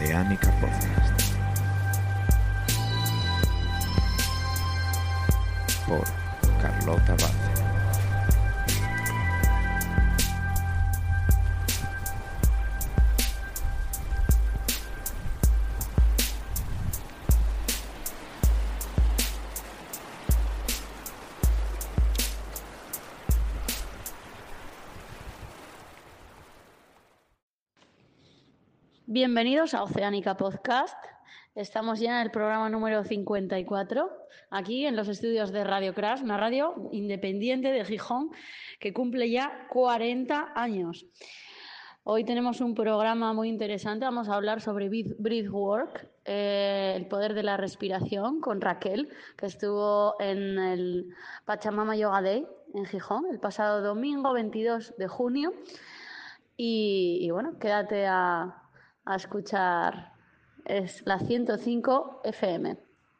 Oceánica Podcast por Carlota Vaz. Bienvenidos a Oceánica Podcast. Estamos ya en el programa número 54, aquí en los estudios de Radio Crash, una radio independiente de Gijón que cumple ya 40 años. Hoy tenemos un programa muy interesante, vamos a hablar sobre breathwork, el poder de la respiración, con Raquel, que estuvo en el Pachamama Yoga Day en Gijón el pasado domingo 22 de junio. Y bueno, quédate a escuchar, es la 105 FM.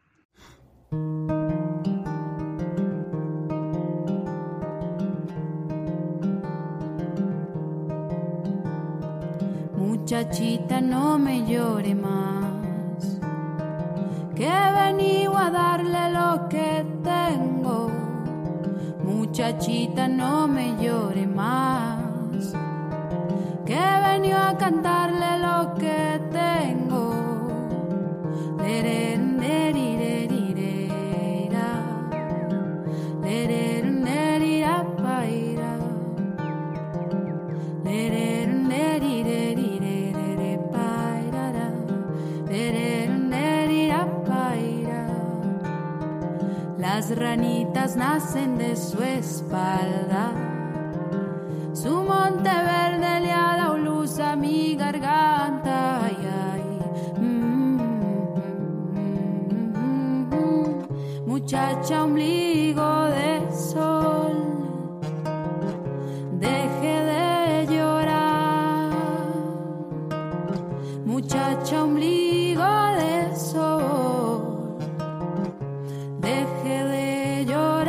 Muchachita, no me llore más, que he venido a darle lo que tengo. Muchachita, no me llore más, que he venido a cantarle lo que tengo. Las ranitas nacen de su espalda, su monte verde le ha dado luz a mi garganta. Ay, ay. Muchacha, ombligo de sol, deje de llorar. Muchacha, ombligo de sol, deje de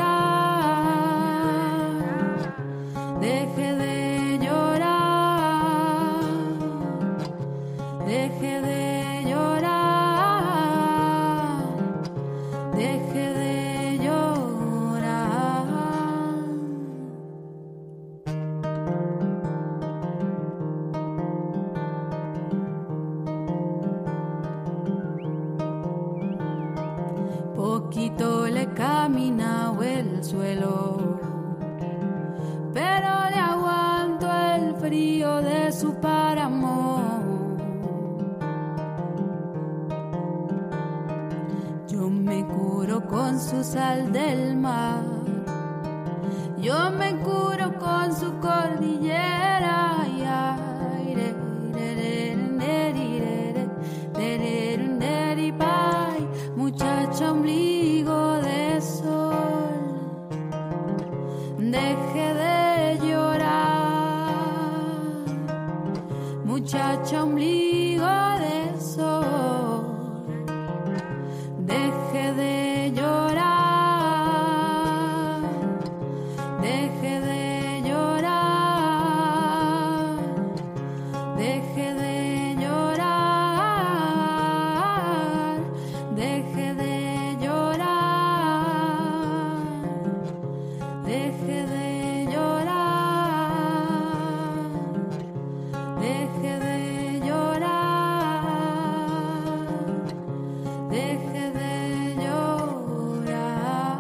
llorar, deje de llorar, deje de llorar, deje de llorar. Poquito le he caminado el suelo, pero le aguanto el frío de su páramo. Yo me curo con su sal del mar, yo me curo con su cordillera. Ay, ay, re, re, re, re, re, re, re, re, re, pay. Muchacha, ombligo de sol, deje de llorar. Muchacha, ombligo de sol, deje de llorar, deje de llorar, deje de llorar, deje de llorar, deje de llorar, deje de llorar, deje de llorar.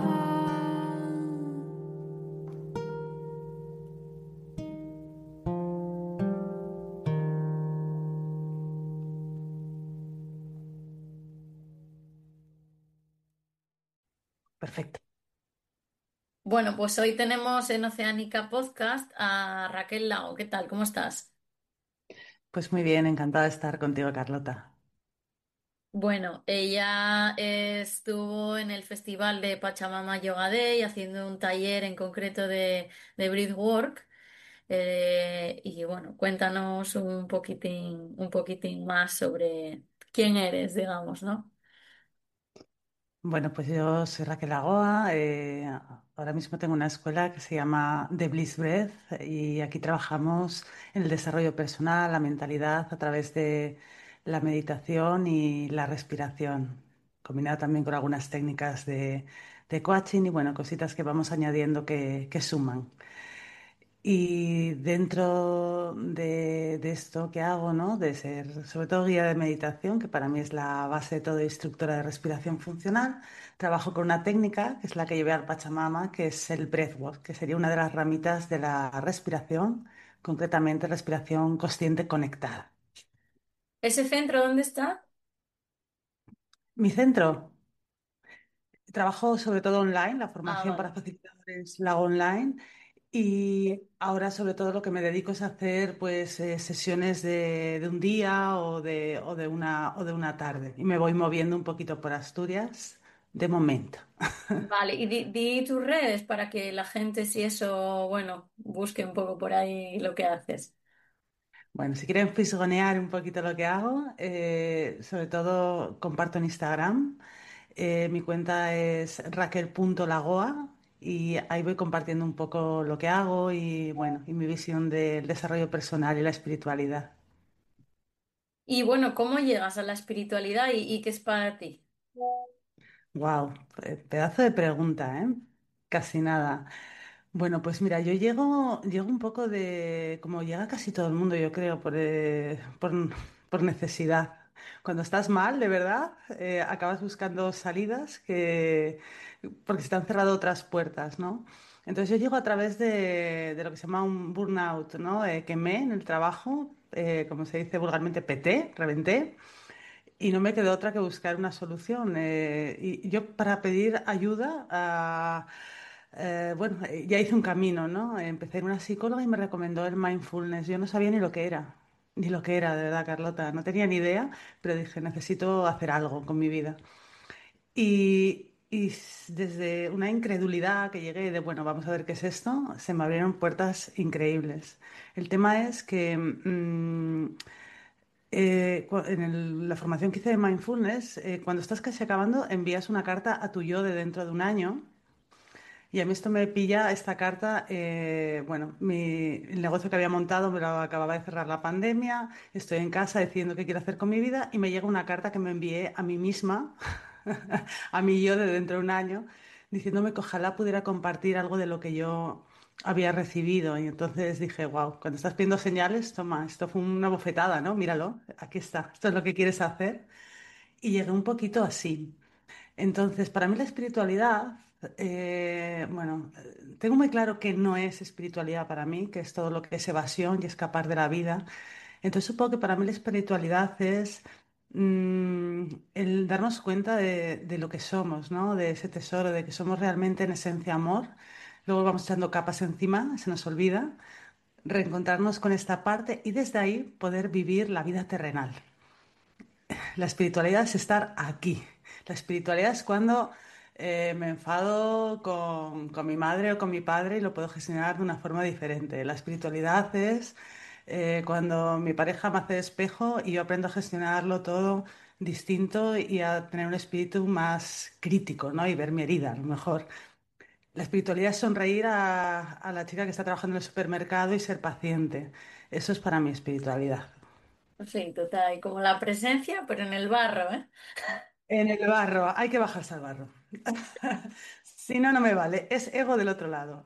Perfecto. Bueno, pues hoy tenemos en Oceánica Podcast a Raquel Lago. ¿Qué tal? ¿Cómo estás? Pues muy bien, encantada de estar contigo, Carlota. Bueno, ella estuvo en el festival de Pachamama Yoga Day haciendo un taller en concreto de breathwork. Y bueno, cuéntanos un poquitín más sobre quién eres, digamos, ¿no? Bueno, pues yo soy Raquel Lagoa. Ahora mismo tengo una escuela que se llama The Bliss Breath y aquí trabajamos en el desarrollo personal, la mentalidad a través de la meditación y la respiración, combinado también con algunas técnicas de coaching y bueno, cositas que vamos añadiendo que suman. Y dentro de esto que hago, ¿no? De ser sobre todo guía de meditación, que para mí es la base de todo, instructora de respiración funcional, trabajo con una técnica que es la que llevé al Pachamama, que es el breathwork, que sería una de las ramitas de la respiración, concretamente respiración consciente conectada. ¿Ese centro dónde está? Mi centro. Trabajo sobre todo online, la Ah, formación vale. para facilitadores la hago online y ahora sobre todo lo que me dedico es a hacer pues sesiones de un día o de una tarde y me voy moviendo un poquito por Asturias de momento. Vale, y di tus redes para que la gente, si eso, bueno, busque un poco por ahí lo que haces. Bueno, si quieren fisgonear un poquito lo que hago, sobre todo comparto en Instagram. Mi cuenta es raquel.lagoa y ahí voy compartiendo un poco lo que hago y bueno, y mi visión del desarrollo personal y la espiritualidad. Y bueno, ¿cómo llegas a la espiritualidad y qué es para ti? Wow, pedazo de pregunta, ¿eh? Casi nada. Bueno, pues mira, llego un poco de, como llega casi todo el mundo, yo creo, por necesidad. Cuando estás mal, de verdad, acabas buscando salidas porque se te han cerrado otras puertas, ¿no? Entonces yo llego a través de lo que se llama un burnout, ¿no? Quemé en el trabajo, como se dice vulgarmente, peté, reventé. Y no me quedó otra que buscar una solución. Y yo para pedir ayuda, bueno, ya hice un camino, ¿no? Empecé en una psicóloga y me recomendó el mindfulness. Yo no sabía ni lo que era, ni lo que era, de verdad, Carlota. No tenía ni idea, pero dije, necesito hacer algo con mi vida. Desde una incredulidad que llegué de, bueno, vamos a ver qué es esto, se me abrieron puertas increíbles. El tema es que la formación que hice de mindfulness, cuando estás casi acabando, envías una carta a tu yo de dentro de un año. Y a mí esto me pilla, esta carta, bueno, el negocio que había montado me lo acababa de cerrar la pandemia, estoy en casa decidiendo qué quiero hacer con mi vida y me llega una carta que me envié a mí misma, a mí yo de dentro de un año, diciéndome que ojalá pudiera compartir algo de lo que yo había recibido. Y entonces dije, wow, cuando estás pidiendo señales, toma, esto fue una bofetada, ¿no? Míralo, aquí está, esto es lo que quieres hacer. Y llegué un poquito así. Entonces, para mí la espiritualidad, bueno, tengo muy claro que no es espiritualidad para mí, que es todo lo que es evasión y escapar de la vida. Entonces, supongo que para mí la espiritualidad es el darnos cuenta de lo que somos, ¿no? De ese tesoro, de que somos realmente en esencia amor. Luego vamos echando capas encima, se nos olvida, reencontrarnos con esta parte y desde ahí poder vivir la vida terrenal. La espiritualidad es estar aquí. La espiritualidad es cuando me enfado con mi madre o con mi padre y lo puedo gestionar de una forma diferente. La espiritualidad es cuando mi pareja me hace espejo y yo aprendo a gestionarlo todo distinto y a tener un espíritu más crítico, ¿no? Y ver mi herida, a lo mejor. La espiritualidad es sonreír a la chica que está trabajando en el supermercado y ser paciente. Eso es para mí espiritualidad. Sí, total, y como la presencia, pero en el barro, ¿eh? En el barro, hay que bajarse al barro. Si no, no me vale. Es ego del otro lado.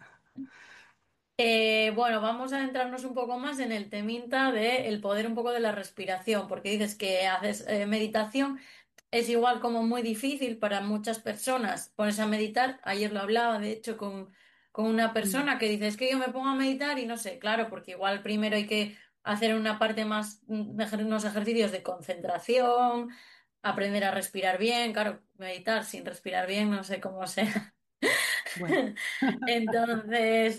Bueno, vamos a adentrarnos un poco más en el temita del poder un poco de la respiración, porque dices que haces meditación, es igual como muy difícil para muchas personas ponerse a meditar. Ayer lo hablaba, de hecho, con una Mm. persona que dice, es que yo me pongo a meditar y no sé, claro, porque igual primero hay que hacer una parte más, unos ejercicios de concentración, aprender a respirar bien, claro, meditar sin respirar bien, no sé cómo sea. Bueno, Entonces,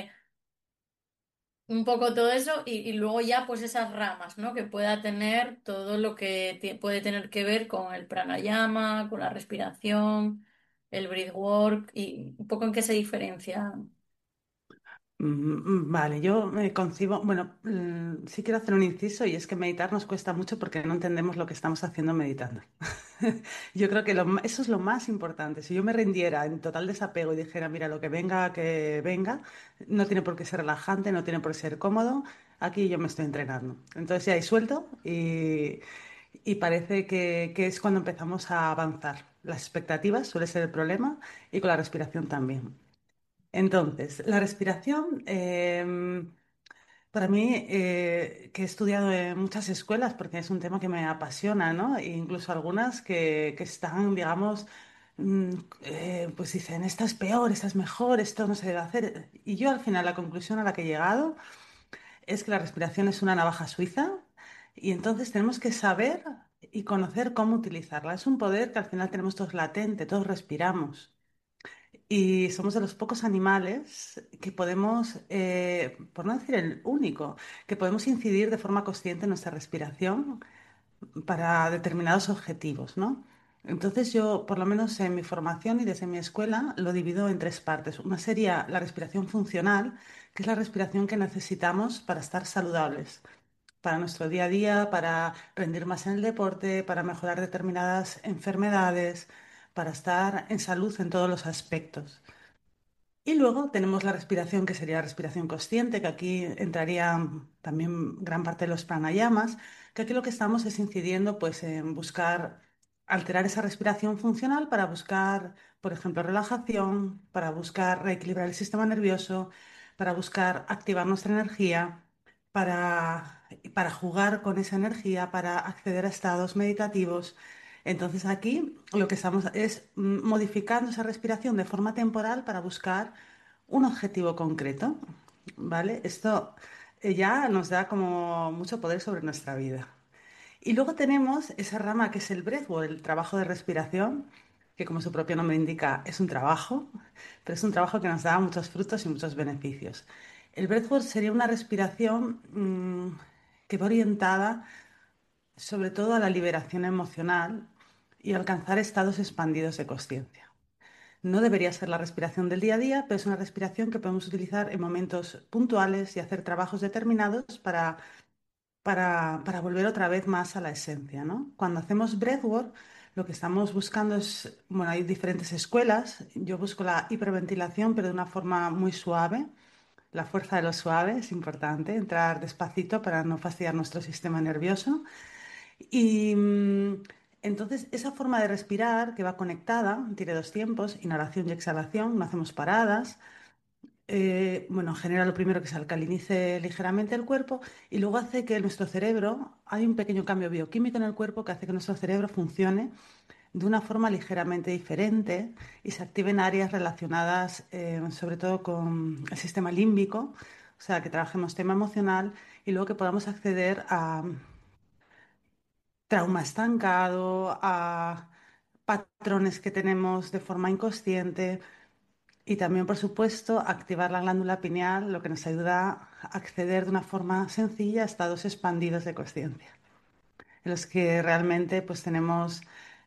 un poco todo eso y luego ya pues esas ramas, ¿no? Que pueda tener todo lo que puede tener que ver con el pranayama, con la respiración, el breathwork y un poco en qué se diferencia. Vale, yo me concibo, bueno, sí quiero hacer un inciso y es que meditar nos cuesta mucho porque no entendemos lo que estamos haciendo meditando. Yo creo que eso es lo más importante. Si yo me rindiera en total desapego y dijera, mira, lo que venga, no tiene por qué ser relajante, no tiene por qué ser cómodo, aquí yo me estoy entrenando. Entonces ya ahí suelto y parece que es cuando empezamos a avanzar. Las expectativas suele ser el problema y con la respiración también. Entonces, la respiración, para mí, que he estudiado en muchas escuelas, porque es un tema que me apasiona, ¿no? E incluso algunas que están, digamos, mm, pues dicen, esta es peor, esta es mejor, esto no se debe hacer. Y yo al final la conclusión a la que he llegado es que la respiración es una navaja suiza y entonces tenemos que saber y conocer cómo utilizarla. Es un poder que al final tenemos todos latente, todos respiramos. Y somos de los pocos animales que podemos, por no decir el único, que podemos incidir de forma consciente en nuestra respiración para determinados objetivos, ¿no? Entonces yo, por lo menos en mi formación y desde mi escuela, lo divido en tres partes. Una sería la respiración funcional, que es la respiración que necesitamos para estar saludables, para nuestro día a día, para rendir más en el deporte, para mejorar determinadas enfermedades, para estar en salud en todos los aspectos. Y luego tenemos la respiración, que sería la respiración consciente, que aquí entraría también gran parte de los pranayamas, que aquí lo que estamos es incidiendo pues, en buscar alterar esa respiración funcional para buscar, por ejemplo, relajación, para buscar reequilibrar el sistema nervioso, para buscar activar nuestra energía, para jugar con esa energía, para acceder a estados meditativos. Entonces aquí lo que estamos es modificando esa respiración de forma temporal para buscar un objetivo concreto, ¿vale? Esto ya nos da como mucho poder sobre nuestra vida. Y luego tenemos esa rama que es el breathwork, el trabajo de respiración, que como su propio nombre indica es un trabajo, pero es un trabajo que nos da muchos frutos y muchos beneficios. El breathwork sería una respiración que va orientada sobre todo a la liberación emocional y alcanzar estados expandidos de conciencia. No debería ser la respiración del día a día, pero es una respiración que podemos utilizar en momentos puntuales y hacer trabajos determinados para volver otra vez más a la esencia, ¿no? Cuando hacemos breathwork, lo que estamos buscando es, bueno, hay diferentes escuelas. Yo busco la hiperventilación, pero de una forma muy suave. La fuerza de lo suave es importante, entrar despacito para no fastidiar nuestro sistema nervioso. Y entonces esa forma de respirar que va conectada, tiene dos tiempos, inhalación y exhalación, no hacemos paradas. Bueno, genera lo primero que se alcalinice ligeramente el cuerpo y luego hace que nuestro cerebro, hay un pequeño cambio bioquímico en el cuerpo que hace que nuestro cerebro funcione de una forma ligeramente diferente y se activen áreas relacionadas sobre todo con el sistema límbico, o sea, que trabajemos tema emocional y luego que podamos acceder a trauma estancado, a patrones que tenemos de forma inconsciente y también, por supuesto, activar la glándula pineal, lo que nos ayuda a acceder de una forma sencilla a estados expandidos de conciencia, en los que realmente pues tenemos,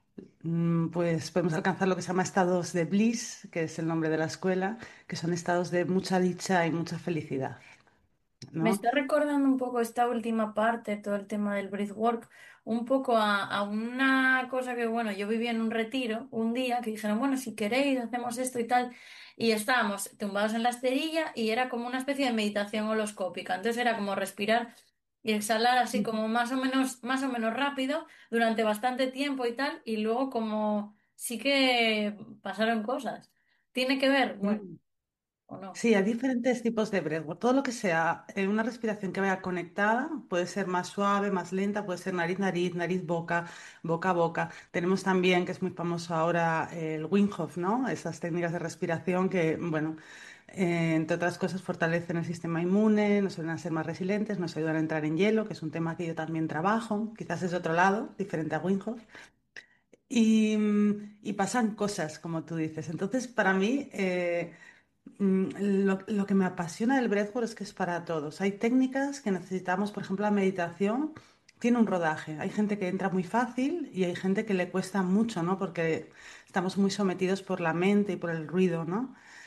pues podemos alcanzar lo que se llama estados de bliss, que es el nombre de la escuela, que son estados de mucha dicha y mucha felicidad, Me ¿no? está recordando un poco esta última parte, todo el tema del breathwork, un poco a una cosa que, bueno, yo viví en un retiro un día que dijeron, bueno, si queréis, hacemos esto y tal, y estábamos tumbados en la esterilla y era como una especie de meditación holoscópica. Entonces era como respirar y exhalar así como más o menos rápido durante bastante tiempo y tal, y luego como sí que pasaron cosas. ¿Tiene que ver? Bueno, Mm. o no. Sí, hay diferentes tipos de breathwork. Todo lo que sea una respiración que vaya conectada puede ser más suave, más lenta, puede ser nariz-nariz, nariz-boca, boca-boca. Tenemos también, que es muy famoso ahora, el Wim Hof, ¿no? Esas técnicas de respiración que, bueno, entre otras cosas, fortalecen el sistema inmune, nos ayudan a ser más resilientes, nos ayudan a entrar en hielo, que es un tema que yo también trabajo, quizás es de otro lado, diferente a Wim Hof. Y pasan cosas, como tú dices. Entonces, para mí, lo que me apasiona del breathwork es que es para todos. Hay técnicas que necesitamos, por ejemplo, la meditación tiene un rodaje. Hay gente que entra muy fácil y hay gente que le cuesta mucho, ¿no? Porque estamos muy sometidos por la mente y por el ruido, ¿no?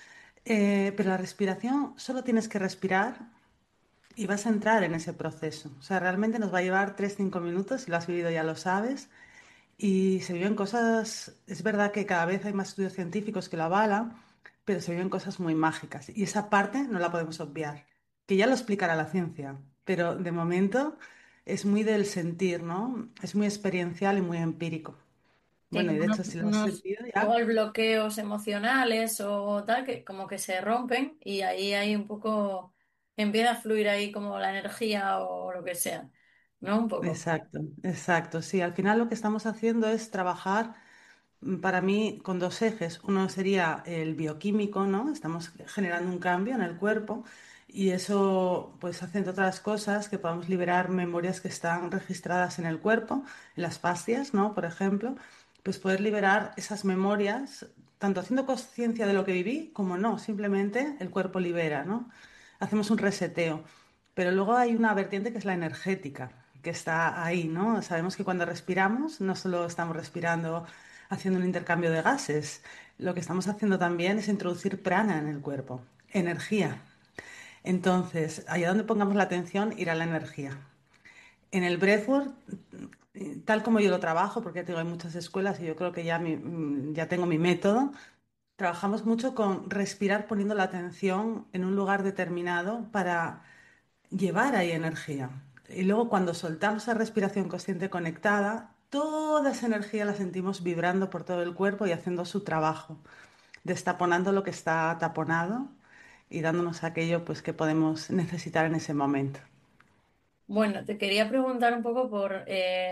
Pero la respiración, solo tienes que respirar y vas a entrar en ese proceso. O sea, realmente nos va a llevar 3 5 minutos, si lo has vivido ya lo sabes. Y se viven cosas, es verdad que cada vez hay más estudios científicos que lo avalan, pero se viven cosas muy mágicas. Y esa parte no la podemos obviar, que ya lo explicará la ciencia, pero de momento es muy del sentir, ¿no? Es muy experiencial y muy empírico. Sí, Bueno, y de hecho, si lo has sentido ya, igual bloqueos emocionales o tal, que como que se rompen y ahí hay un poco, empieza a fluir ahí como la energía o lo que sea, ¿no? Un poco. exacto, exacto. Sí, al final lo que estamos haciendo es trabajar. Para mí, con dos ejes. Uno sería el bioquímico, ¿no? Estamos generando un cambio en el cuerpo y eso, pues, hace, entre otras cosas, que podamos liberar memorias que están registradas en el cuerpo, en las fascias, ¿no? Por ejemplo, pues poder liberar esas memorias, tanto haciendo conciencia de lo que viví como no, simplemente el cuerpo libera, ¿no? Hacemos un reseteo. Pero luego hay una vertiente que es la energética, que está ahí, ¿no? Sabemos que cuando respiramos no solo estamos respirando haciendo un intercambio de gases, lo que estamos haciendo también es introducir prana en el cuerpo, energía. Entonces, allá donde pongamos la atención irá la energía. En el breathwork, tal como yo lo trabajo, porque ya tengo hay muchas escuelas y yo creo que ya, ya tengo mi método, trabajamos mucho con respirar poniendo la atención en un lugar determinado para llevar ahí energía. Y luego cuando soltamos esa respiración consciente conectada, toda esa energía la sentimos vibrando por todo el cuerpo y haciendo su trabajo, destaponando lo que está taponado y dándonos aquello pues que podemos necesitar en ese momento. Bueno, te quería preguntar un poco por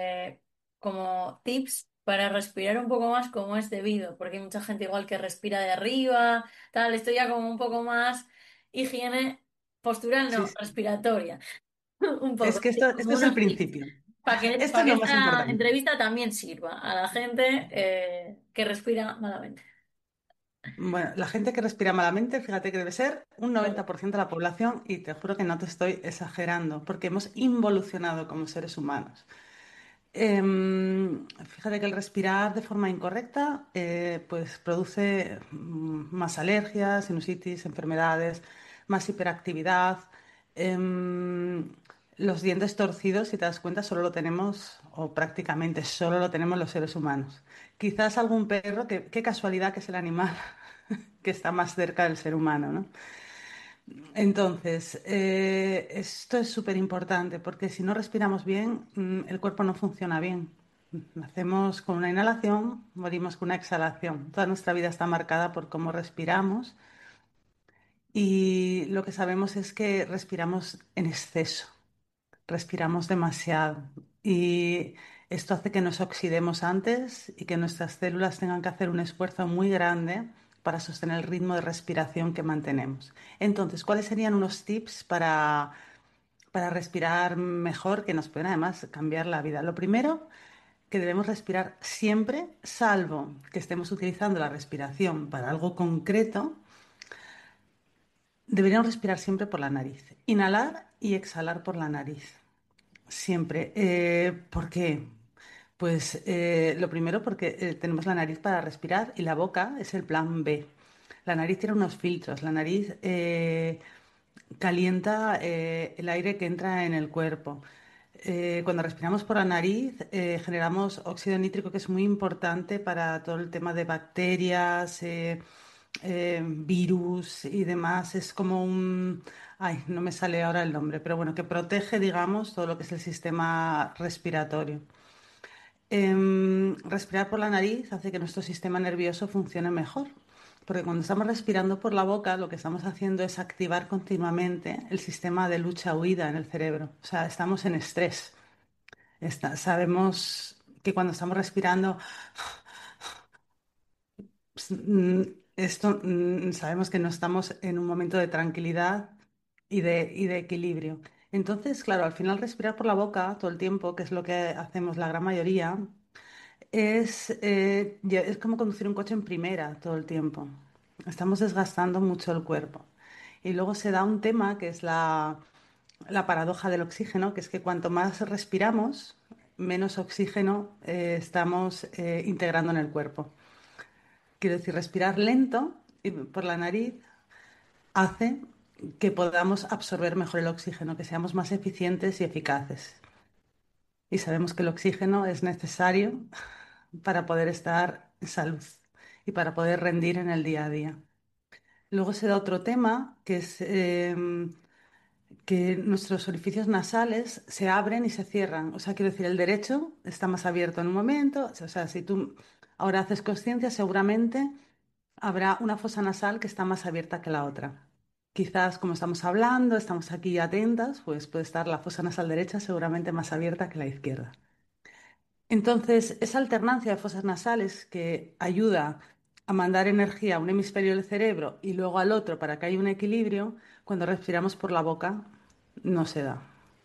como tips para respirar un poco más como es debido, porque hay mucha gente igual que respira de arriba, tal, esto ya como un poco más higiene postural, Sí, no, sí. respiratoria, un Es poco, que sí, esto como es el unos tips, principio. Esto para es que lo más esta importante. entrevista también sirva a la gente que respira malamente. Bueno, la gente que respira malamente, fíjate que debe ser un 90% de la población y te juro que no te estoy exagerando, porque hemos involucionado como seres humanos. Fíjate que el respirar de forma incorrecta pues produce más alergias, sinusitis, enfermedades, más hiperactividad. Em, los dientes torcidos, si te das cuenta, solo lo tenemos, o prácticamente solo lo tenemos los seres humanos. Quizás algún perro, que qué casualidad que es el animal que está más cerca del ser humano, ¿no? Entonces, esto es súper importante porque si no respiramos bien, el cuerpo no funciona bien. Nacemos con una inhalación, morimos con una exhalación. Toda nuestra vida está marcada por cómo respiramos y lo que sabemos es que respiramos en exceso, respiramos demasiado y esto hace que nos oxidemos antes y que nuestras células tengan que hacer un esfuerzo muy grande para sostener el ritmo de respiración que mantenemos. Entonces, ¿cuáles serían unos tips para respirar mejor que nos pueden además cambiar la vida? Lo primero, que debemos respirar siempre, salvo que estemos utilizando la respiración para algo concreto, deberíamos respirar siempre por la nariz. Inhalar y exhalar por la nariz. Siempre. ¿Por qué? Pues lo primero porque tenemos la nariz para respirar y la boca es el plan B. La nariz tiene unos filtros. La nariz calienta el aire que entra en el cuerpo. Cuando respiramos por la nariz, generamos óxido nítrico, que es muy importante para todo el tema de bacterias, virus y demás. Es como un... Ay, no me sale ahora el nombre, pero bueno, que protege, digamos, todo lo que es el sistema respiratorio. Respirar por la nariz hace que nuestro sistema nervioso funcione mejor, porque cuando estamos respirando por la boca, lo que estamos haciendo es activar continuamente el sistema de lucha-huida en el cerebro. O sea, estamos en estrés. Sabemos que cuando estamos respirando, pues, sabemos que no estamos en un momento de tranquilidad y de equilibrio. Entonces, claro, al final respirar por la boca todo el tiempo, que es lo que hacemos la gran mayoría, es como conducir un coche en primera todo el tiempo. Estamos desgastando mucho el cuerpo. Y luego se da un tema que es la paradoja del oxígeno, que es que cuanto más respiramos, menos oxígeno estamos integrando en el cuerpo. Quiero decir, respirar lento y por la nariz hace que podamos absorber mejor el oxígeno, que seamos más eficientes y eficaces. Y sabemos que el oxígeno es necesario para poder estar en salud y para poder rendir en el día a día. Luego se da otro tema, que es que nuestros orificios nasales se abren y se cierran. O sea, quiero decir, el derecho está más abierto en un momento. O sea, si tú ahora haces conciencia, seguramente habrá una fosa nasal que está más abierta que la otra. Quizás como estamos hablando, estamos aquí atentas, pues puede estar la fosa nasal derecha seguramente más abierta que la izquierda. Entonces, esa alternancia de fosas nasales que ayuda a mandar energía a un hemisferio del cerebro y luego al otro para que haya un equilibrio, cuando respiramos por la boca no se da.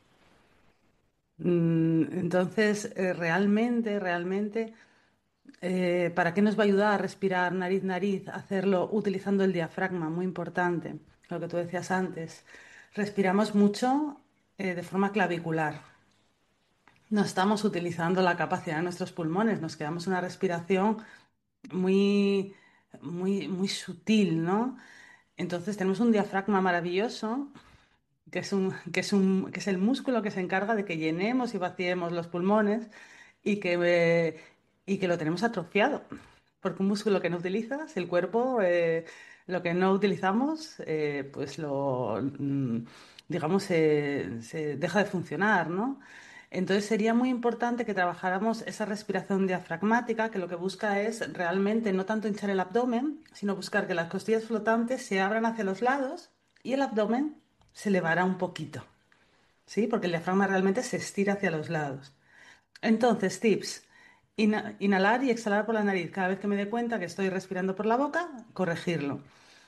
Entonces, realmente, ¿para qué nos va a ayudar a respirar nariz-nariz? Hacerlo utilizando el diafragma, muy importante, lo que tú decías antes. Respiramos mucho de forma clavicular. No estamos utilizando la capacidad de nuestros pulmones, nos quedamos una respiración muy, muy sutil, ¿no? Entonces tenemos un diafragma maravilloso, que es el músculo que se encarga de que llenemos y vaciemos los pulmones y que lo tenemos atrofiado. Porque un músculo que no utilizas, el cuerpo, lo que no utilizamos, pues digamos, se deja de funcionar, ¿no? Entonces sería muy importante que trabajáramos esa respiración diafragmática, que lo que busca es realmente no tanto hinchar el abdomen, sino buscar que las costillas flotantes se abran hacia los lados y el abdomen se elevará un poquito, ¿sí? Porque el diafragma realmente se estira hacia los lados. Entonces, tips. Inhalar y exhalar por la nariz. Cada vez que me dé cuenta que estoy respirando por la boca, corregirlo.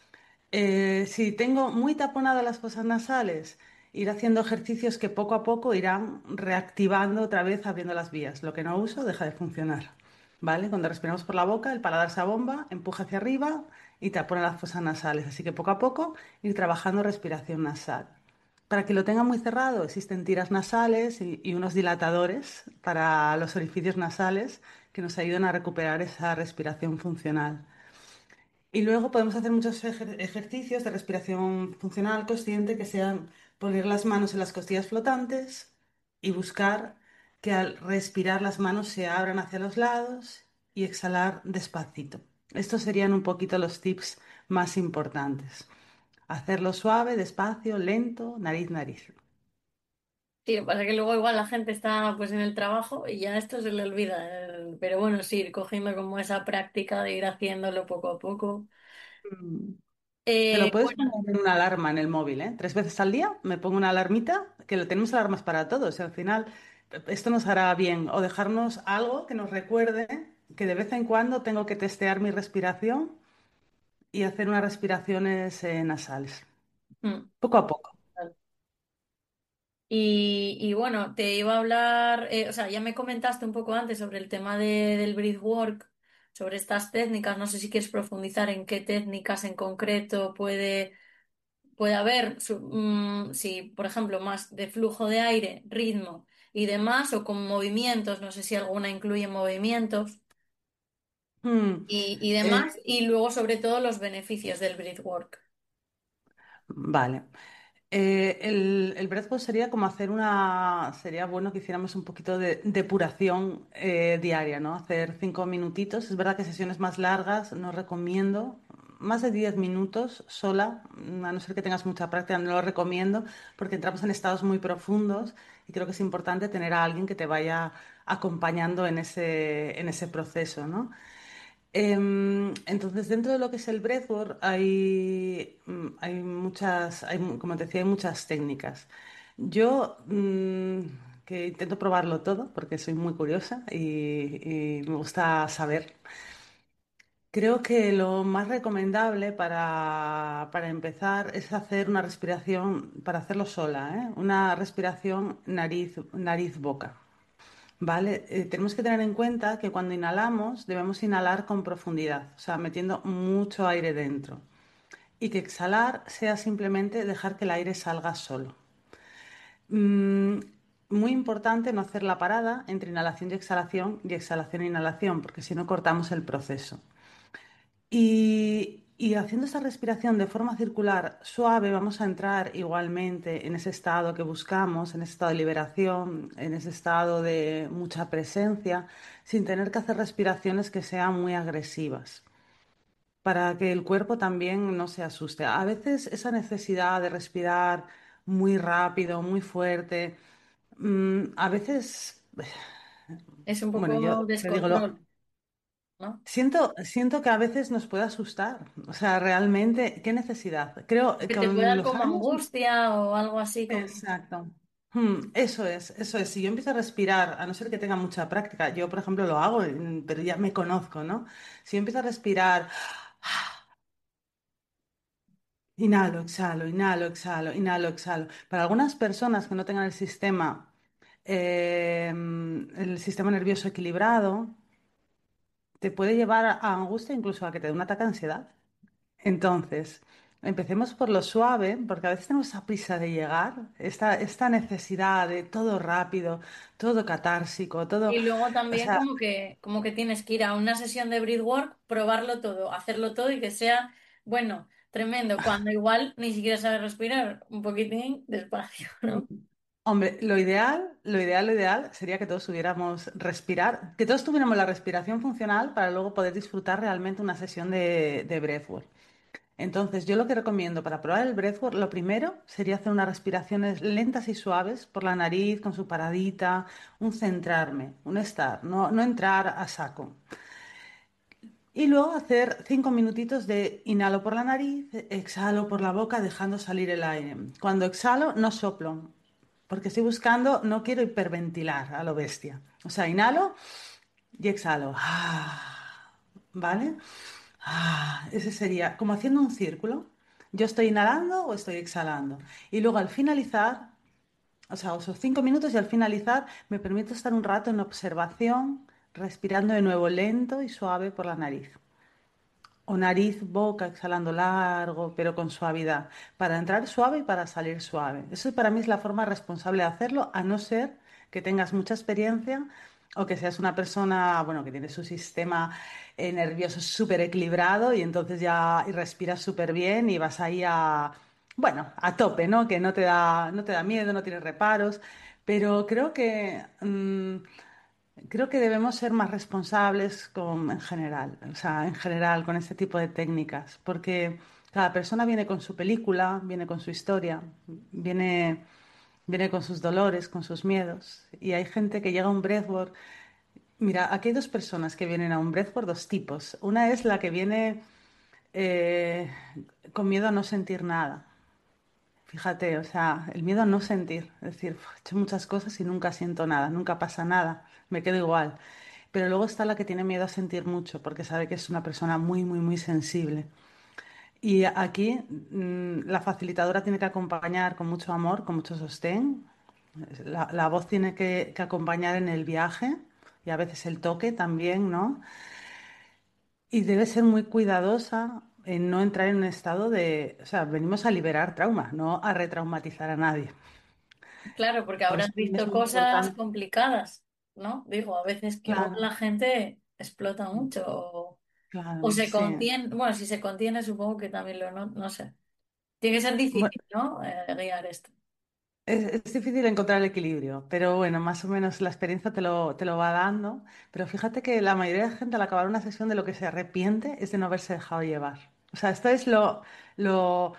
Si tengo muy taponadas las fosas nasales, ir haciendo ejercicios que poco a poco irán reactivando otra vez, abriendo las vías. Lo que no uso deja de funcionar. ¿Vale? Cuando respiramos por la boca, el paladar se abomba, empuja hacia arriba y tapona las fosas nasales. Así que poco a poco ir trabajando respiración nasal. Para que lo tenga muy cerrado, existen tiras nasales y unos dilatadores para los orificios nasales que nos ayudan a recuperar esa respiración funcional. Y luego podemos hacer muchos ejercicios de respiración funcional consciente que sean poner las manos en las costillas flotantes y buscar que al respirar las manos se abran hacia los lados y exhalar despacito. Estos serían un poquito los tips más importantes. Hacerlo suave, despacio, lento, nariz, nariz. Sí, lo que pasa es que luego igual la gente está pues en el trabajo y ya esto se le olvida. Pero bueno, sí, ir cogiendo como esa práctica de ir haciéndolo poco a poco. Mm. Te lo puedes Bueno, poner en una alarma en el móvil, ¿eh? 3 veces al día me pongo una alarmita, que lo tenemos alarmas para todos. Y al final esto nos hará bien. O dejarnos algo que nos recuerde que de vez en cuando tengo que testear mi respiración y hacer unas respiraciones nasales. mm, Poco a poco. vale. Y bueno, te iba a hablar, o sea, ya me comentaste un poco antes sobre el tema del breathwork, sobre estas técnicas. No sé si quieres profundizar en qué técnicas en concreto puede haber, si, por ejemplo, más de flujo de aire, ritmo y demás, o con movimientos, no sé si alguna incluye movimientos Mm, y eh, demás, y luego sobre todo los beneficios del breathwork. vale. El breathwork sería como sería bueno que hiciéramos un poquito de depuración diaria, ¿no? Hacer 5 minutitos. Es verdad que sesiones más largas no recomiendo. Más de 10 minutos sola, a no ser que tengas mucha práctica, no lo recomiendo porque entramos en estados muy profundos y creo que es importante tener a alguien que te vaya acompañando en ese proceso, ¿no? Entonces, dentro de lo que es el breathwork como te decía, hay muchas técnicas. Yo, que intento probarlo todo porque soy muy curiosa y me gusta saber, creo que lo más recomendable para empezar es hacer una respiración, para hacerlo sola, ¿eh? Una respiración nariz-boca. ¿Vale? Tenemos que tener en cuenta que cuando inhalamos debemos inhalar con profundidad, o sea, metiendo mucho aire dentro. Y que exhalar sea simplemente dejar que el aire salga solo. Mm, Muy importante no hacer la parada entre inhalación y exhalación e inhalación, porque si no cortamos el proceso. Y haciendo esta respiración de forma circular suave, vamos a entrar igualmente en ese estado que buscamos, en ese estado de liberación, en ese estado de mucha presencia, sin tener que hacer respiraciones que sean muy agresivas, para que el cuerpo también no se asuste. A veces esa necesidad de respirar muy rápido, muy fuerte, a veces, Es un bueno, yo poco te digo, descontrol, ¿no? siento que a veces nos puede asustar. O sea, realmente, ¿qué necesidad? Creo que Que te puede con dar los como años... angustia o algo así como... Exacto. Eso es, eso es. Si yo empiezo a respirar, a no ser que tenga mucha práctica, yo por ejemplo lo hago, pero ya me conozco, ¿no? Si yo empiezo a respirar, inhalo, exhalo, inhalo, exhalo, inhalo, exhalo. Para algunas personas que no tengan el sistema nervioso equilibrado, te puede llevar a angustia, incluso a que te dé un ataque de ansiedad. Entonces, empecemos por lo suave, porque a veces tenemos esa prisa de llegar, esta necesidad de todo rápido, todo catársico, todo, Y luego o también sea, como que tienes que ir a una sesión de breathwork, probarlo todo, hacerlo todo y que sea, bueno, tremendo, cuando igual ni siquiera sabes respirar, un poquitín despacio, ¿no? hombre, lo ideal sería que todos tuviéramos respirar, que todos tuviéramos la respiración funcional para luego poder disfrutar realmente una sesión de breathwork. Entonces, yo lo que recomiendo para probar el breathwork, lo primero sería hacer unas respiraciones lentas y suaves por la nariz, con su paradita, un centrarme, un estar, no entrar a saco. Y luego hacer 5 minutitos de inhalo por la nariz, exhalo por la boca, dejando salir el aire. Cuando exhalo, no soplo, porque estoy buscando, no quiero hiperventilar a lo bestia. O sea, inhalo y exhalo. ¿Vale? Ese sería como haciendo un círculo. Yo estoy inhalando o estoy exhalando. Y luego al finalizar, o sea, esos 5 minutos y al finalizar me permito estar un rato en observación, respirando de nuevo lento y suave por la nariz. O nariz, boca, exhalando largo, pero con suavidad. Para entrar suave y para salir suave. Eso para mí es la forma responsable de hacerlo, a no ser que tengas mucha experiencia o que seas una persona, bueno, que tiene su sistema nervioso súper equilibrado y entonces ya y respiras súper bien y vas ahí bueno, a tope, ¿no? Que no te da miedo, no tienes reparos. Pero creo que debemos ser más responsables en general, o sea, en general con este tipo de técnicas, porque cada persona viene con su película, viene con su historia, viene con sus dolores, con sus miedos, y hay gente que llega a un breathwork. Mira, aquí hay dos personas que vienen a un breathwork, dos tipos. Una es la que viene eh, con miedo a no sentir nada. Fíjate, o sea, el miedo a no sentir, es decir, he hecho muchas cosas y nunca siento nada, nunca pasa nada, me quedo igual. Pero luego está la que tiene miedo a sentir mucho porque sabe que es una persona muy, muy, muy sensible. Y aquí la facilitadora tiene que acompañar con mucho amor, con mucho sostén. La voz tiene que acompañar en el viaje y a veces el toque también, ¿no? Y debe ser muy cuidadosa en no entrar en un estado de, o sea, venimos a liberar trauma, no a retraumatizar a nadie. Claro, porque Por eso habrás es visto muy cosas importante. complicadas, ¿no? Digo, a veces que igual Claro, la gente explota mucho o claro, se sí. contiene, bueno, si se contiene supongo que también lo, no, no sé. Tiene que ser Bueno, difícil, ¿no? Guiar esto. es difícil encontrar el equilibrio, pero bueno, más o menos la experiencia te lo va dando. Pero fíjate que la mayoría de gente al acabar una sesión de lo que se arrepiente es de no haberse dejado llevar. O sea, esto es lo,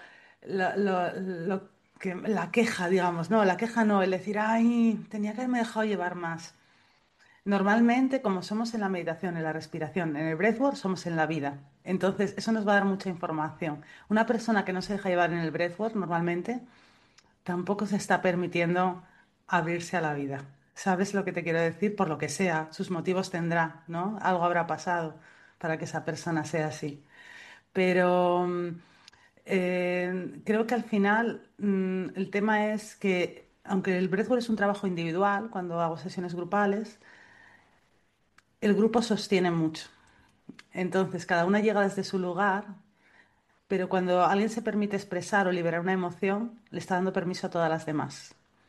la queja, digamos, no, la queja no, el decir, ay, tenía que haberme dejado llevar más. Normalmente, como somos en la meditación, en la respiración, en el breathwork, somos en la vida. Entonces, eso nos va a dar mucha información. Una persona que no se deja llevar en el breathwork, normalmente, tampoco se está permitiendo abrirse a la vida. ¿Sabes lo que te quiero decir? Por lo que sea, sus motivos tendrá, ¿no? Algo habrá pasado para que esa persona sea así. Pero creo que al final el tema es que, aunque el breathwork es un trabajo individual, cuando hago sesiones grupales, el grupo sostiene mucho. Entonces, cada una llega desde su lugar, pero cuando alguien se permite expresar o liberar una emoción, le está dando permiso a todas las demás.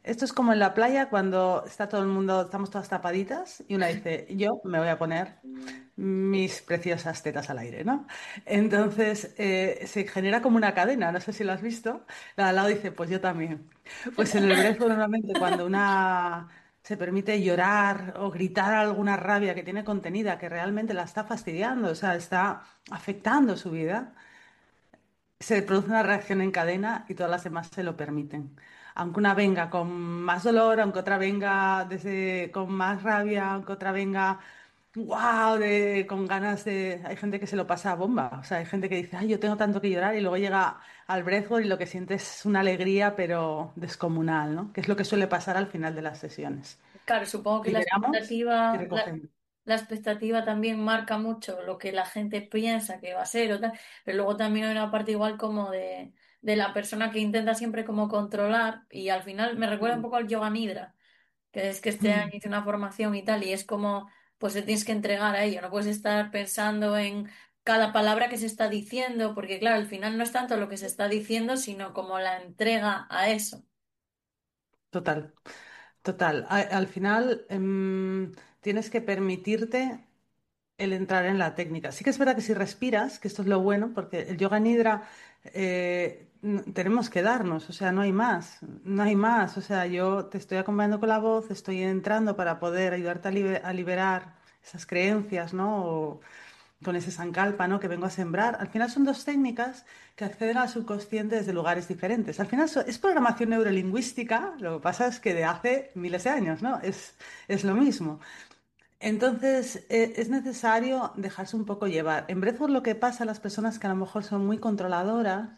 Esto es como en la playa cuando está todo el mundo, estamos todas tapaditas y una dice, yo me voy a poner mis preciosas tetas al aire, ¿no? Entonces se genera como una cadena, no sé si lo has visto. La de al lado dice, pues yo también. Pues en el brezo normalmente cuando una se permite llorar o gritar alguna rabia que tiene contenida, que realmente la está fastidiando, o sea, está afectando su vida, se produce una reacción en cadena y todas las demás se lo permiten. Aunque una venga con más dolor, aunque otra venga con más rabia, aunque otra venga wow, con ganas de... Hay gente que se lo pasa a bomba, o sea, hay gente que dice, ay, yo tengo tanto que llorar y luego llega al breathwork y lo que siente es una alegría, pero descomunal, ¿no? Que es lo que suele pasar al final de las sesiones. Claro, supongo que Liberamos y recogemos. la expectativa también marca mucho lo que la gente piensa que va a ser o tal, pero luego también hay una parte igual como de la persona que intenta siempre como controlar y al final me recuerda un Mm, poco al yoga nidra, que es que este año mm, hice una formación y tal, y es como, pues te tienes que entregar a ello, no puedes estar pensando en cada palabra que se está diciendo, porque claro, al final no es tanto lo que se está diciendo, sino como la entrega a eso. total. Total, al final tienes que permitirte el entrar en la técnica. Sí que es verdad que si respiras, que esto es lo bueno, porque el yoga nidra tenemos que darnos, o sea, no hay más, no hay más. O sea, yo te estoy acompañando con la voz, estoy entrando para poder ayudarte a liberar esas creencias, ¿no? Con ese sankalpa, ¿no? Que vengo a sembrar. Al final son dos técnicas que acceden al subconsciente desde lugares diferentes. Al final es programación neurolingüística, lo que pasa es que de hace miles de años, ¿no? Es lo mismo. Entonces, es necesario dejarse un poco llevar. En Breathwork lo que pasa a las personas que a lo mejor son muy controladoras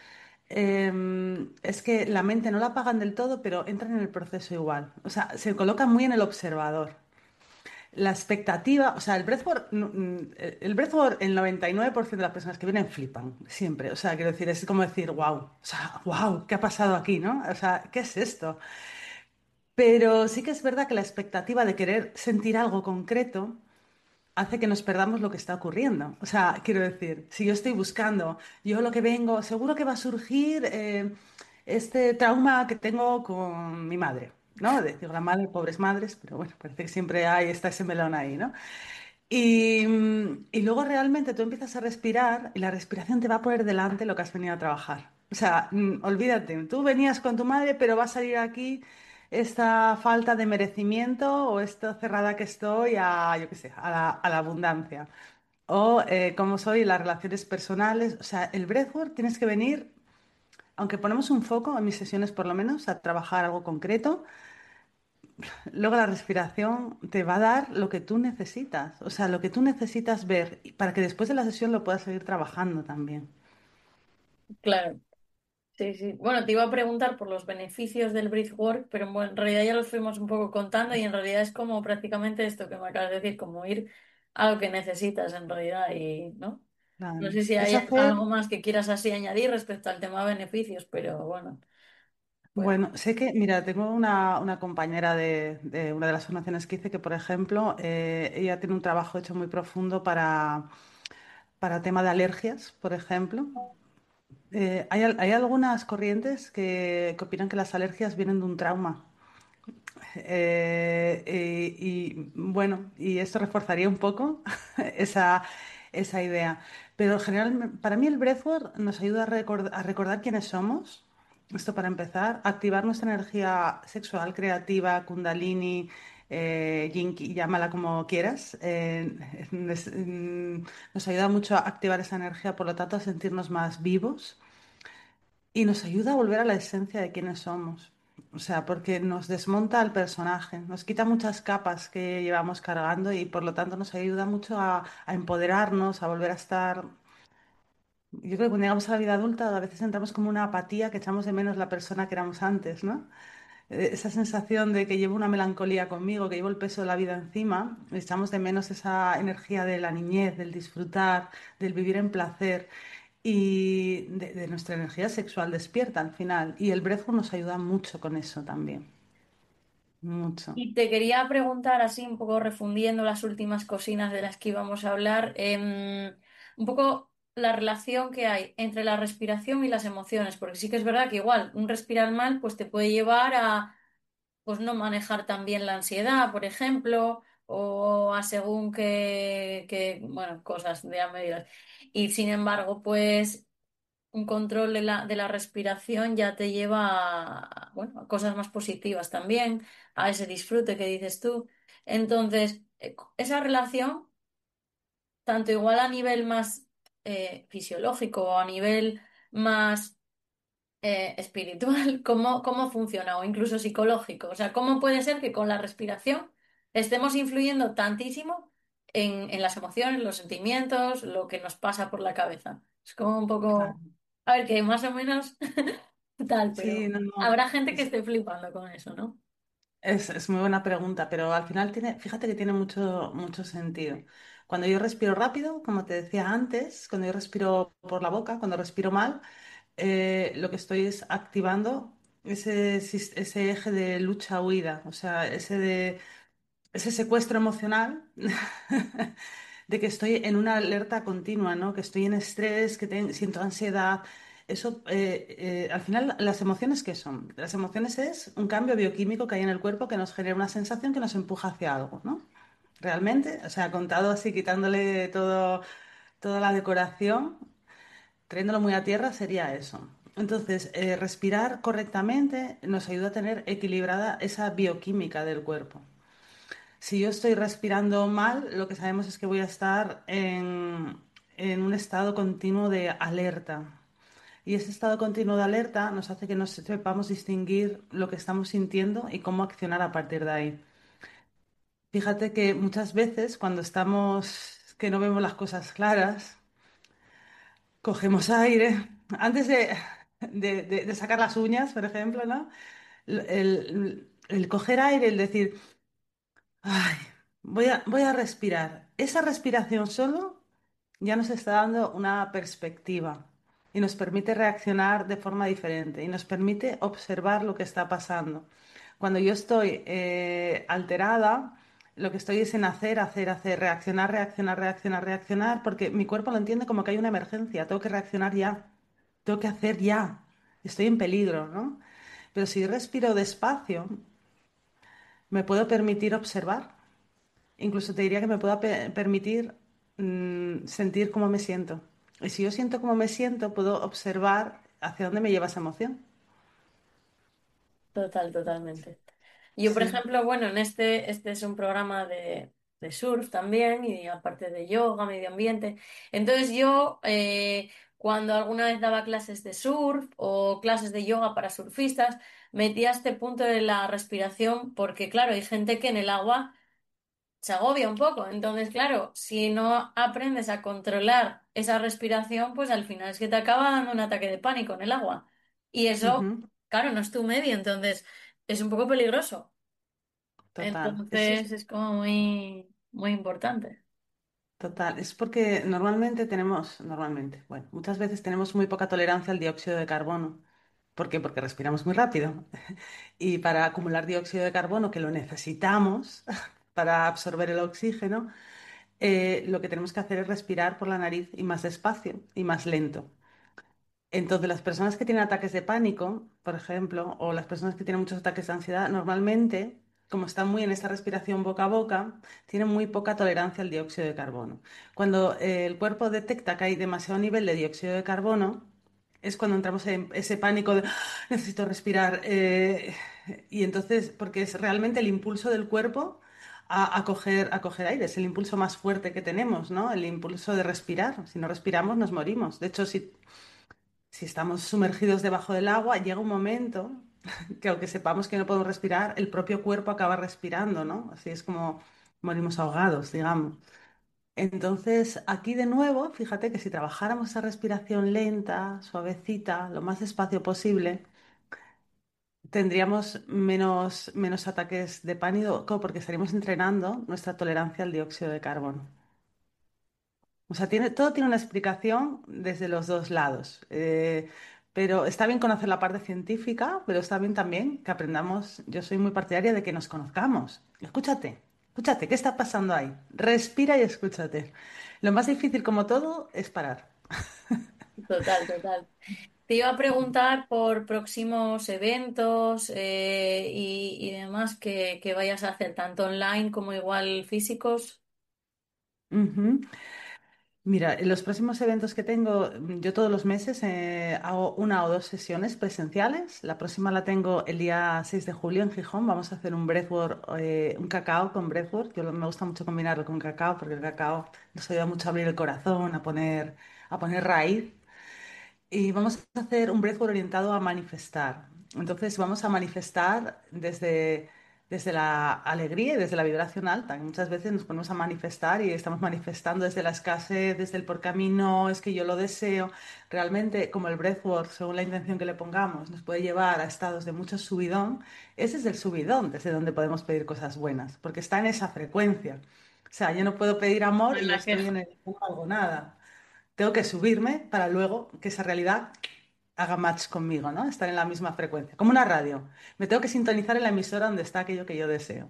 es que la mente no la apagan del todo, pero entran en el proceso igual. O sea, se colocan muy en el observador. La expectativa, o sea, el breathwork, el 99% de las personas que vienen flipan, siempre. O sea, quiero decir, es como decir, wow, o sea, wow, ¿qué ha pasado aquí, no? O sea, ¿qué es esto? Pero sí que es verdad que la expectativa de querer sentir algo concreto hace que nos perdamos lo que está ocurriendo. O sea, quiero decir, si yo estoy buscando, yo lo que vengo, seguro que va a surgir este trauma que tengo con mi madre, ¿no? Digo, la madre, pobres madres, pero bueno, parece que siempre hay, está ese melón ahí, ¿no? Y luego realmente tú empiezas a respirar y la respiración te va a poner delante lo que has venido a trabajar. O sea, olvídate, tú venías con tu madre, pero va a salir aquí esta falta de merecimiento o esta cerrada que estoy a, yo qué sé, a la abundancia. O cómo soy en las relaciones personales. O sea, el breathwork tienes que venir, aunque ponemos un foco en mis sesiones por lo menos, a trabajar algo concreto. Luego la respiración te va a dar lo que tú necesitas, o sea, lo que tú necesitas ver para que después de la sesión lo puedas seguir trabajando también. Claro. Sí, sí. Bueno, te iba a preguntar por los beneficios del breathwork, pero bueno, en realidad ya los fuimos un poco contando y en realidad es como prácticamente esto que me acabas de decir, como ir a lo que necesitas en realidad y, ¿no? No Claro. sé si Es hay hacer, algo más que quieras así añadir respecto al tema de beneficios, pero bueno, pues bueno, sé que, mira, tengo una compañera de una de las formaciones que hice que, por ejemplo, ella tiene un trabajo hecho muy profundo para tema de alergias, por ejemplo. Hay algunas corrientes que opinan que las alergias vienen de un trauma. Bueno, y esto reforzaría un poco esa, esa idea. Pero en general, para mí el breathwork nos ayuda a recordar quiénes somos. Esto para empezar, activar nuestra energía sexual, creativa, kundalini, yin, llámala como quieras. Nos ayuda mucho a activar esa energía, por lo tanto, a sentirnos más vivos y nos ayuda a volver a la esencia de quiénes somos. O sea, porque nos desmonta al personaje, nos quita muchas capas que llevamos cargando y por lo tanto nos ayuda mucho a empoderarnos, a volver a estar. Yo creo que cuando llegamos a la vida adulta a veces entramos como una apatía que echamos de menos la persona que éramos antes, ¿no? Esa sensación de que llevo una melancolía conmigo, que llevo el peso de la vida encima, echamos de menos esa energía de la niñez, del disfrutar, del vivir en placer y de nuestra energía sexual despierta al final. Y el breathwork nos ayuda mucho con eso también, mucho. y te quería preguntar así, un poco refundiendo las últimas cocinas de las que íbamos a hablar, un poco la relación que hay entre la respiración y las emociones, porque sí que es verdad que igual un respirar mal pues te puede llevar a pues no manejar tan bien la ansiedad, por ejemplo, o a según bueno, cosas de a medidas. Y sin embargo, pues un control de la respiración ya te lleva bueno, a cosas más positivas también, a ese disfrute que dices tú. Entonces, esa relación, tanto igual a nivel más fisiológico o a nivel más espiritual, cómo funciona o incluso psicológico. O sea, cómo puede ser que con la respiración estemos influyendo tantísimo en las emociones, los sentimientos, lo que nos pasa por la cabeza. Es como un poco, Claro. a ver, que más o menos tal, Sí, pero no, no. habrá gente que esté flipando con eso, ¿no? Es muy buena pregunta, pero al final fíjate que tiene mucho sentido. Cuando yo respiro rápido, como te decía antes, cuando yo respiro por la boca, cuando respiro mal, lo que estoy es activando ese eje de lucha-huida, o sea, ese secuestro emocional de que estoy en una alerta continua, ¿no? Que estoy en estrés, siento ansiedad. Eso, al final, ¿las emociones qué son? Las emociones es un cambio bioquímico que hay en el cuerpo que nos genera una sensación que nos empuja hacia algo, ¿no? Realmente, o sea, contado así, quitándole toda la decoración, trayéndolo muy a tierra, sería eso. Entonces, respirar correctamente nos ayuda a tener equilibrada esa bioquímica del cuerpo. Si yo estoy respirando mal, lo que sabemos es que voy a estar en un estado continuo de alerta. Y ese estado continuo de alerta nos hace que nos sepamos distinguir lo que estamos sintiendo y cómo accionar a partir de ahí. Fíjate que muchas veces cuando estamos, que no vemos las cosas claras, cogemos aire. Antes de sacar las uñas, por ejemplo, ¿no? El coger aire, el decir, ay, voy a respirar. Esa respiración solo ya nos está dando una perspectiva y nos permite reaccionar de forma diferente y nos permite observar lo que está pasando. Cuando yo estoy alterada, lo que estoy es en hacer, reaccionar, reaccionar, reaccionar, reaccionar, porque mi cuerpo lo entiende como que hay una emergencia, tengo que reaccionar ya, tengo que hacer ya, estoy en peligro, ¿no? Pero si respiro despacio, me puedo permitir observar. Incluso te diría que me pueda permitir sentir cómo me siento. Y si yo siento cómo me siento, puedo observar hacia dónde me lleva esa emoción. Totalmente. Yo, por Sí. ejemplo, bueno, este es un programa de surf también y aparte de yoga, medio ambiente. Entonces yo, cuando alguna vez daba clases de surf o clases de yoga para surfistas, metía este punto de la respiración porque, claro, hay gente que en el agua se agobia un poco. Entonces, claro, si no aprendes a controlar esa respiración, pues al final es que te acaba dando un ataque de pánico en el agua. Y eso, Ujú. claro, no es tu medio, entonces es un poco peligroso. Total. Eso es Entonces es como muy, muy importante. total. Es porque bueno, muchas veces tenemos muy poca tolerancia al dióxido de carbono. ¿Por qué? Porque respiramos muy rápido. Y para acumular dióxido de carbono, que lo necesitamos para absorber el oxígeno, lo que tenemos que hacer es respirar por la nariz y más despacio y más lento. Entonces, las personas que tienen ataques de pánico, por ejemplo, o las personas que tienen muchos ataques de ansiedad, normalmente, como están muy en esta respiración boca a boca, tienen muy poca tolerancia al dióxido de carbono. Cuando el cuerpo detecta que hay demasiado nivel de dióxido de carbono, es cuando entramos en ese pánico de "Ah, necesito respirar". Y entonces, porque es realmente el impulso del cuerpo a coger aire, es el impulso más fuerte que tenemos, ¿no? El impulso de respirar. Si no respiramos, nos morimos. De hecho, si estamos sumergidos debajo del agua, llega un momento que aunque sepamos que no podemos respirar, el propio cuerpo acaba respirando, ¿no? Así es como morimos ahogados, digamos. Entonces, aquí de nuevo, fíjate que si trabajáramos esa respiración lenta, suavecita, lo más despacio posible, tendríamos menos ataques de pánico porque estaríamos entrenando nuestra tolerancia al dióxido de carbono. O sea, todo tiene una explicación desde los dos lados. Pero está bien conocer la parte científica, pero está bien también que aprendamos. Yo soy muy partidaria de que nos conozcamos. Escúchate, ¿qué está pasando ahí? Respira y escúchate. Lo más difícil, como todo, es parar. Total, total. Te iba a preguntar por próximos eventos y demás que vayas a hacer, tanto online como igual físicos. Ujú. Mira, en los próximos eventos que tengo, yo todos los meses hago una o dos sesiones presenciales. La próxima la tengo el día 6 de julio en Gijón. Vamos a hacer un breathwork, un cacao con breathwork. Me gusta mucho combinarlo con cacao porque el cacao nos ayuda mucho a abrir el corazón, a poner raíz. Y vamos a hacer un breathwork orientado a manifestar. Entonces vamos a manifestar desde la alegría y desde la vibración alta. Muchas veces nos ponemos a manifestar y estamos manifestando desde la escasez, desde el por qué a mí no, es que yo lo deseo. Realmente, como el breathwork, según la intención que le pongamos, nos puede llevar a estados de mucho subidón. Ese es el subidón desde donde podemos pedir cosas buenas, porque está en esa frecuencia. O sea, yo no puedo pedir amor En y yo la estoy queja. en el no hago nada. Tengo que subirme para luego que esa realidad haga match conmigo, ¿no? Estar en la misma frecuencia, como una radio. Me tengo que sintonizar en la emisora donde está aquello que yo deseo.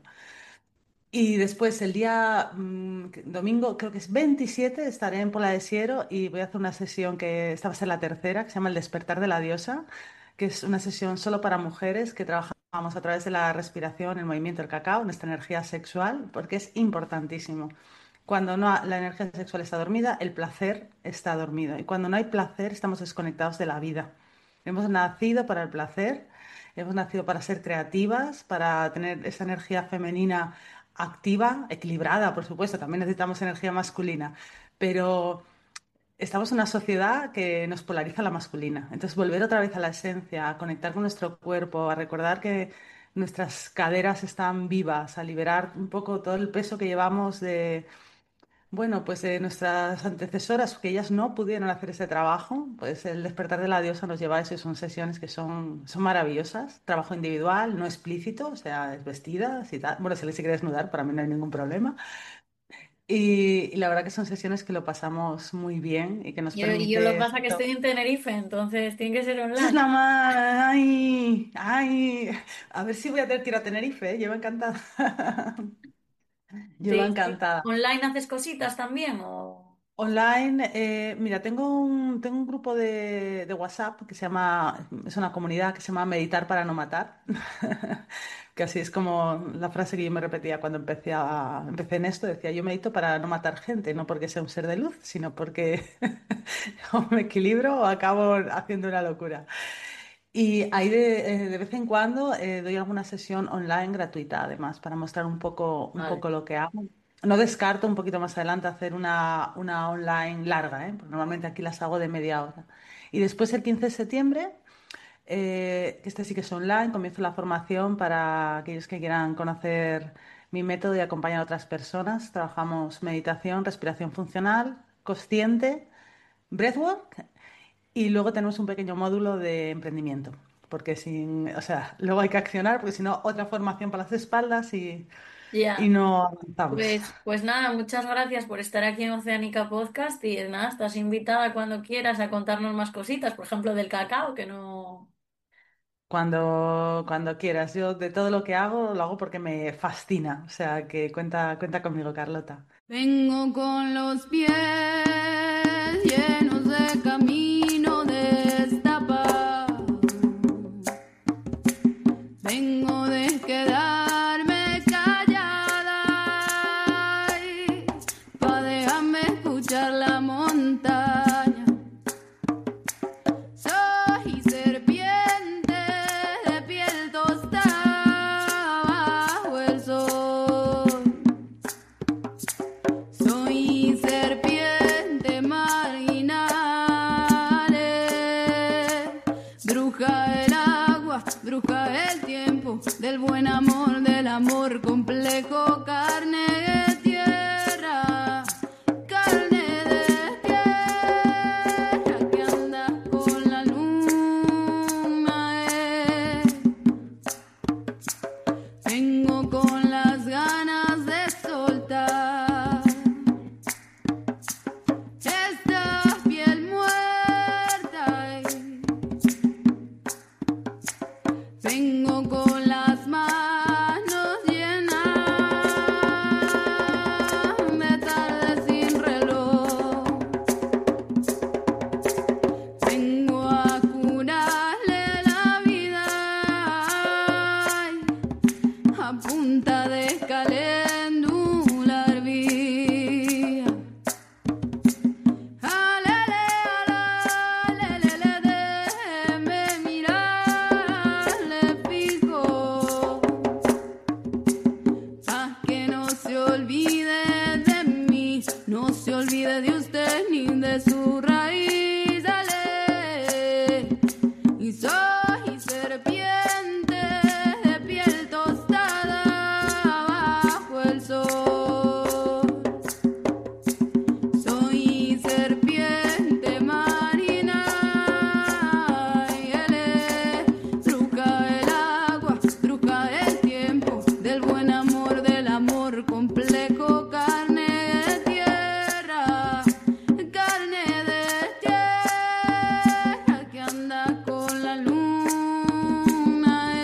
Y después el día domingo, creo que es 27, estaré en Pola de Siero y voy a hacer una sesión que esta va a ser la tercera, que se llama El despertar de la diosa, que es una sesión solo para mujeres que trabajamos a través de la respiración, el movimiento del cacao, nuestra energía sexual, porque es importantísimo. Cuando no, la energía sexual está dormida, el placer está dormido. Y cuando no hay placer, estamos desconectados de la vida. Hemos nacido para el placer, hemos nacido para ser creativas, para tener esa energía femenina activa, equilibrada, por supuesto. También necesitamos energía masculina. Pero estamos en una sociedad que nos polariza la masculina. Entonces, volver otra vez a la esencia, a conectar con nuestro cuerpo, a recordar que nuestras caderas están vivas, a liberar un poco todo el peso que llevamos de bueno, pues nuestras antecesoras, que ellas no pudieron hacer ese trabajo, pues el despertar de la diosa nos lleva a eso y son sesiones que son maravillosas. Trabajo individual, no explícito, o sea, es vestidas y tal. Bueno, si alguien se quiere desnudar, para mí no hay ningún problema. Y la verdad que son sesiones que lo pasamos muy bien y que nos Yo lo que permite... pasa es que estoy en Tenerife, entonces tiene que ser Esa es online. la más... ¡Ay! ¡Ay! A ver si voy a tener que ir a Tenerife, ¿eh? Yo encantada. Yo Sí, sí. encantada. ¿Online haces cositas también? O... Online, mira, tengo un grupo de WhatsApp que se llama, es una comunidad que se llama Meditar para no matar, que así es como la frase que yo me repetía cuando empecé en esto, decía yo medito para no matar gente, no porque sea un ser de luz, sino porque o me equilibro o acabo haciendo una locura. Y ahí de vez en cuando doy alguna sesión online gratuita, además, para mostrar un Vale. poco lo que hago. No descarto un poquito más adelante hacer una online larga, ¿eh? Porque normalmente aquí las hago de media hora. Y después el 15 de septiembre, que este sí que es online, comienzo la formación para aquellos que quieran conocer mi método y acompañar a otras personas. Trabajamos meditación, respiración funcional, consciente, breathwork y luego tenemos un pequeño módulo de emprendimiento, porque o sea, luego hay que accionar, porque si no, otra formación para las espaldas y Ya. no avanzamos. Pues nada, muchas gracias por estar aquí en Oceánica Podcast y nada, estás invitada cuando quieras a contarnos más cositas, por ejemplo del cacao, que no... Cuando quieras, yo de todo lo que hago, lo hago porque me fascina, o sea, que cuenta conmigo, Carlota. Vengo con los pies llenos de camino destapado. Vengo de quedarme callada para dejarme escuchar la montaña. Soy serpiente de piel tostada bajo el sol. Soy serpiente marginal. no se olvide de mí, no se olvide de usted ni de su raíz. Ale. Y soy serpiente de piel tostada bajo el sol. Soy serpiente marina y él es bruja del agua, bruja del tiempo, del buen amor, del amor complejo, carne de tierra que anda con la luna.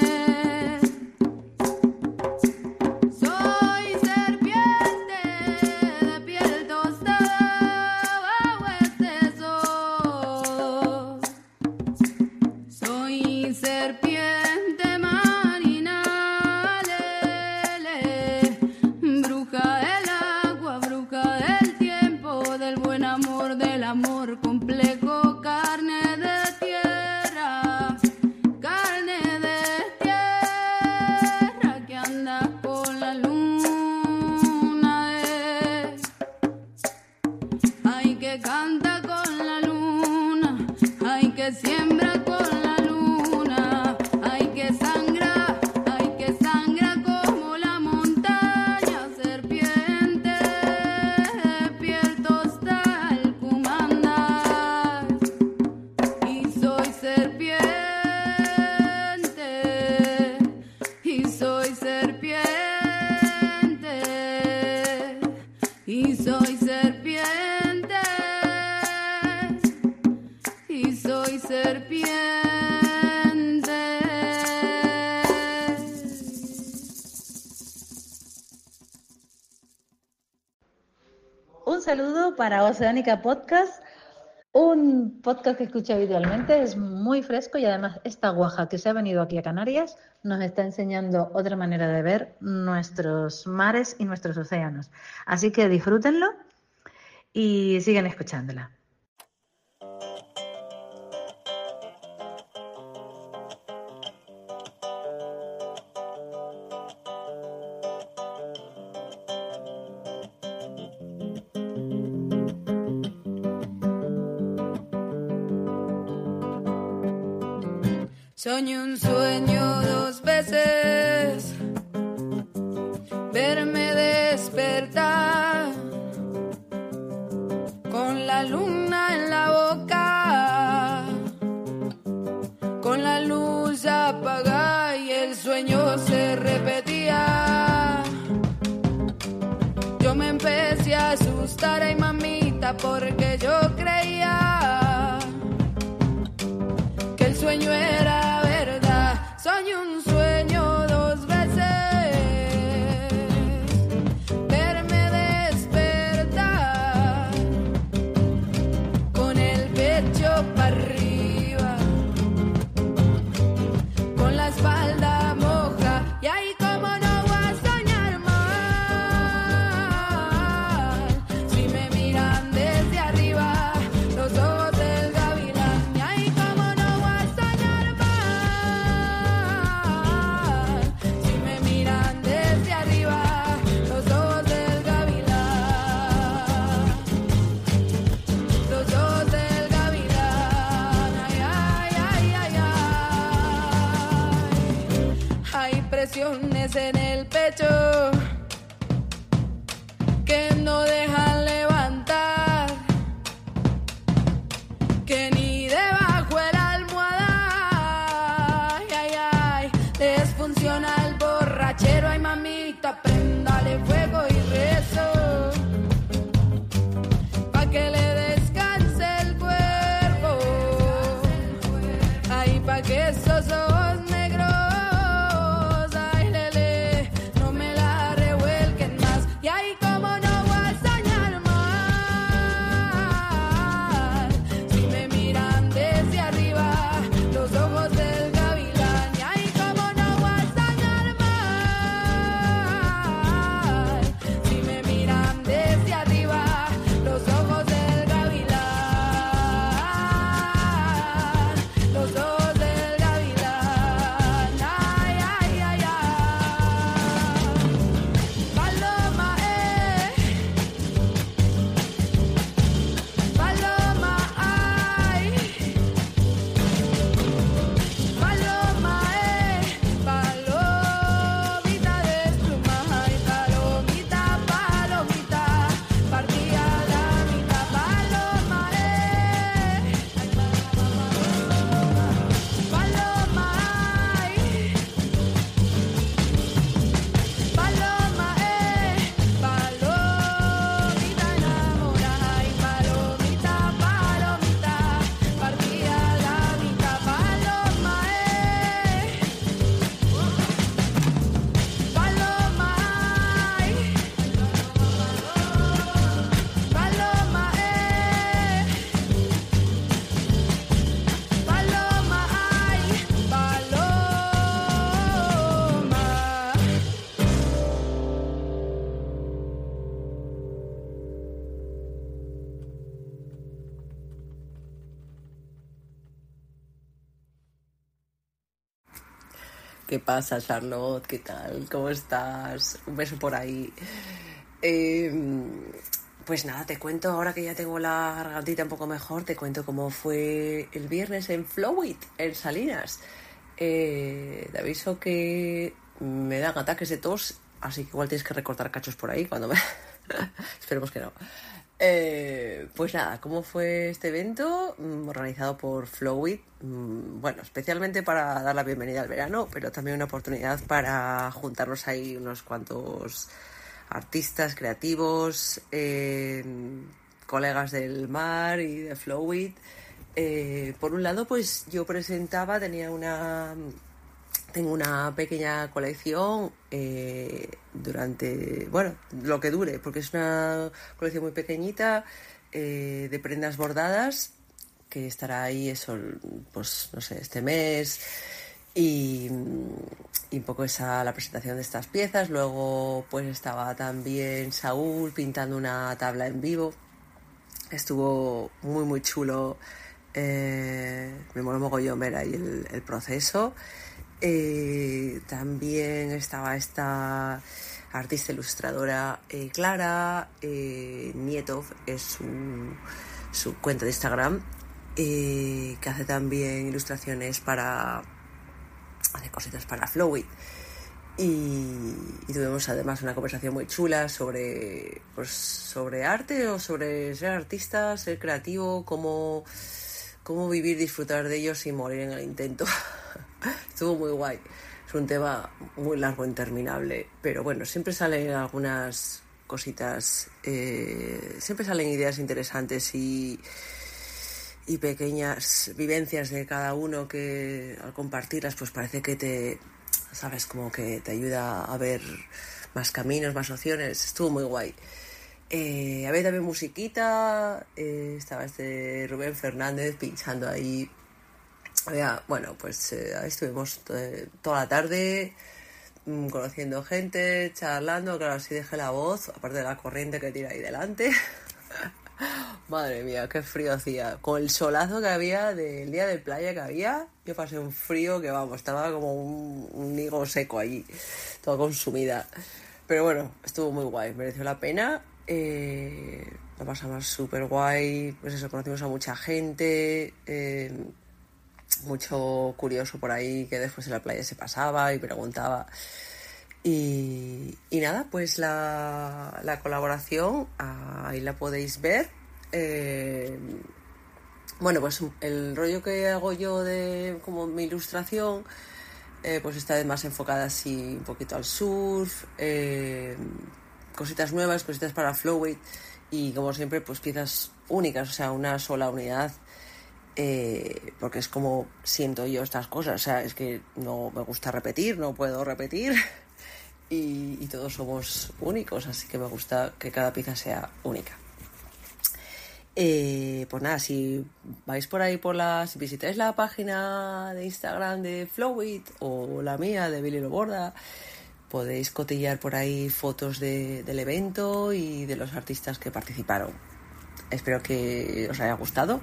Soy serpiente de piel tostada bajo este sol. Soy serpiente marina, lele, bruja del agua, bruja del tiempo, del buen amor, del amor complejo, carne de tierra que anda con la luna. Ay, que canta con la luna, ay, que siembra con la luna, ay, que sangra como la montaña, serpiente, piel tostada, el comandar. Y soy serpiente, y soy serpiente, y soy serpiente, y soy serpiente. Un saludo para Oceánica Podcast, un podcast que escucho habitualmente, es muy fresco y además esta guaja que se ha venido aquí a Canarias nos está enseñando otra manera de ver nuestros mares y nuestros océanos. Así que disfrútenlo y sigan escuchándola. Soñé un sueño 2 veces, verme despertar con la luna en la boca, con la luz apagada y el sueño se repetía. Yo me empecé a asustar, ay mamita, porque yo creía que el sueño era verdad. Soñé un sueño 2 veces, verme despertar con el pecho para arriba, con la espalda moja, y ahí como no voy a soñar mal, si me miran desde arriba los ojos del gavilán, y ahí como no voy a soñar mal, si me miran desde arriba los ojos del gavilán, los ojos del gavilán. Ay, ay, ay, ay, ay. Hay presiones en el pecho que no dejan levantar, que ni debajo de la almohada. Ay, ay, ay, desfunciona el borrachero. Ay, mamita, préndale fuego y rezo pa' que le descanse el cuerpo. Ay, pa' que esos ojos negros, ay, lele, no me la ¿Qué pasa, Charlotte? ¿Qué tal? ¿Cómo estás? Un beso por ahí. Pues nada, te cuento, ahora que ya tengo la gargantita un poco mejor, te cuento cómo fue el viernes en Flowit, en Salinas. Te aviso que me dan ataques de tos, así que igual tienes que recortar cachos por ahí cuando me... Esperemos que no. Pues nada, ¿cómo fue este evento? Organizado por Flowit, bueno, especialmente para dar la bienvenida al verano, pero también una oportunidad para juntarnos ahí unos cuantos artistas creativos, colegas del mar y de Flowit. Por un lado, pues yo presentaba, tengo una pequeña colección durante, bueno, lo que dure, porque es una colección muy pequeñita de prendas bordadas que estará ahí eso, pues no sé, este mes y un poco la presentación de estas piezas. Luego pues estaba también Saúl pintando una tabla en vivo, estuvo muy muy chulo, me moló mogollón ver ahí el proceso. También estaba esta artista ilustradora Clara Nietov, es su cuenta de Instagram, que hace también ilustraciones hace cositas para Flowit. Y tuvimos además una conversación muy chula sobre arte o sobre ser artista, ser creativo, cómo vivir, disfrutar de ello sin morir en el intento. Estuvo muy guay. Es un tema muy largo, interminable, pero bueno, siempre salen algunas cositas, siempre salen ideas interesantes y pequeñas vivencias de cada uno que al compartirlas pues parece que sabes, como que te ayuda a ver más caminos, más opciones. Estuvo muy guay. Había también musiquita, estaba Rubén Fernández pinchando ahí. Bueno, pues ahí estuvimos toda la tarde conociendo gente, charlando. Claro, así dejé la voz, aparte de la corriente que tira ahí delante. Madre mía, qué frío hacía. Con el solazo que había del día de playa que había, yo pasé un frío que vamos, estaba como un higo seco allí, toda consumida. Pero bueno, estuvo muy guay, mereció la pena. Lo pasamos súper guay, pues eso, conocimos a mucha gente, mucho curioso por ahí que después en la playa se pasaba y preguntaba. Y nada, pues la colaboración ahí la podéis ver. Bueno, pues el rollo que hago yo de como mi ilustración, pues está más enfocada así un poquito al surf, cositas nuevas, cositas para Flowit y como siempre pues piezas únicas, o sea, una sola unidad. Porque es como siento yo estas cosas, o sea, es que no me gusta repetir, no puedo repetir y todos somos únicos, así que me gusta que cada pieza sea única. Pues nada, si vais por ahí si visitáis la página de Instagram de Flowit o la mía de Billy Loborda, podéis cotillar por ahí fotos del evento y de los artistas que participaron. Espero que os haya gustado.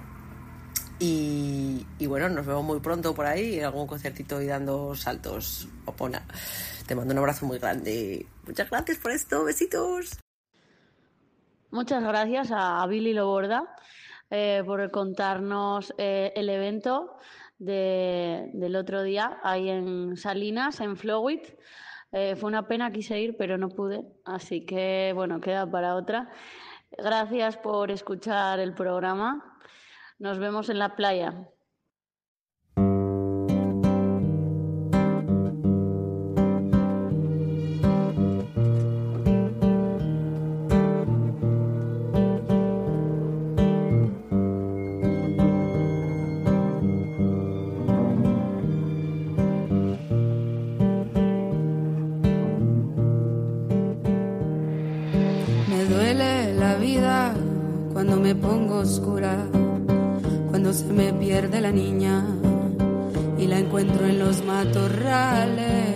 Y bueno, nos vemos muy pronto por ahí en algún concertito y dando saltos. Opona, te mando un abrazo muy grande. Muchas gracias por esto, besitos. Muchas gracias a Billy Loborda por contarnos el evento del otro día ahí en Salinas, en Flowit. Fue una pena, quise ir, pero no pude, así que bueno, queda para otra. Gracias por escuchar el programa. Nos vemos en la playa. Me duele la vida cuando me pongo oscura, cuando se me pierde la niña y la encuentro en los matorrales,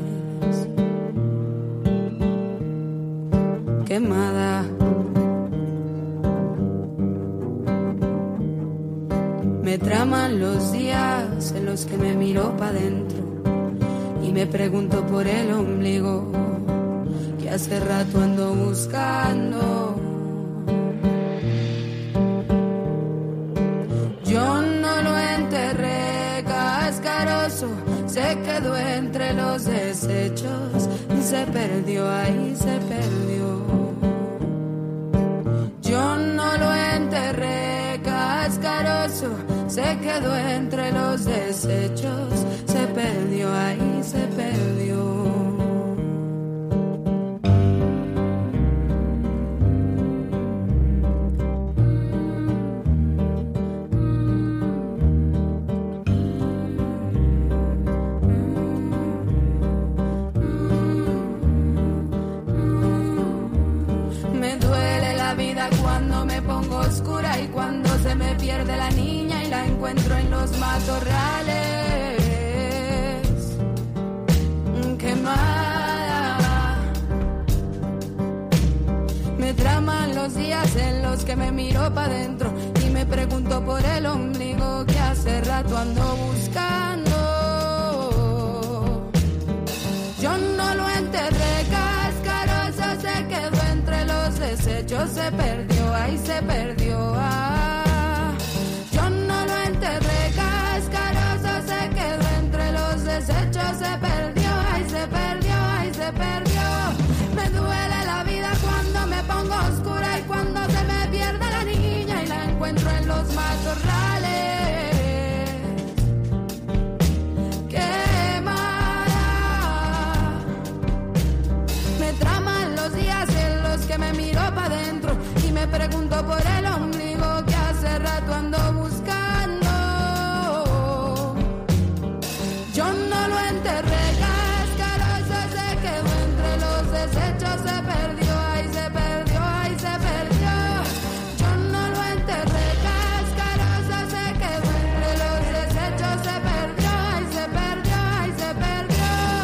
quemada. Me traman los días en los que me miro pa' dentro y me pregunto por el ombligo que hace rato ando buscando. Yo no lo enterré, cascaroso, se quedó entre los desechos, se perdió ahí, se perdió. Yo no lo enterré, cascaroso, se quedó entre los desechos, se perdió ahí, se perdió. Cuando me pongo oscura y cuando se me pierde la niña y la encuentro en los matorrales, quemada. Me traman los días en los que me miro pa' dentro y me pregunto por el ombligo que hace rato ando buscando. Yo no lo enterré, cascaroso, se quedó entre los desechos, se perdió, ahí se perdió. Yo no lo enterré, cascaroso, se quedó entre los desechos, se perdió, ahí se perdió, ahí se perdió. Me duele la vida cuando me pongo oscura y cuando se me pierde la niña y la encuentro en los matorrales. Que me miro pa' dentro y me pregunto por el ombligo que hace rato ando buscando. Yo no lo enterré, cascaroso, se quedó entre los desechos, se perdió, ahí se perdió, ahí se perdió. Yo no lo enterré, cascaroso, se quedó entre los desechos, se perdió, ahí se perdió, ahí se perdió.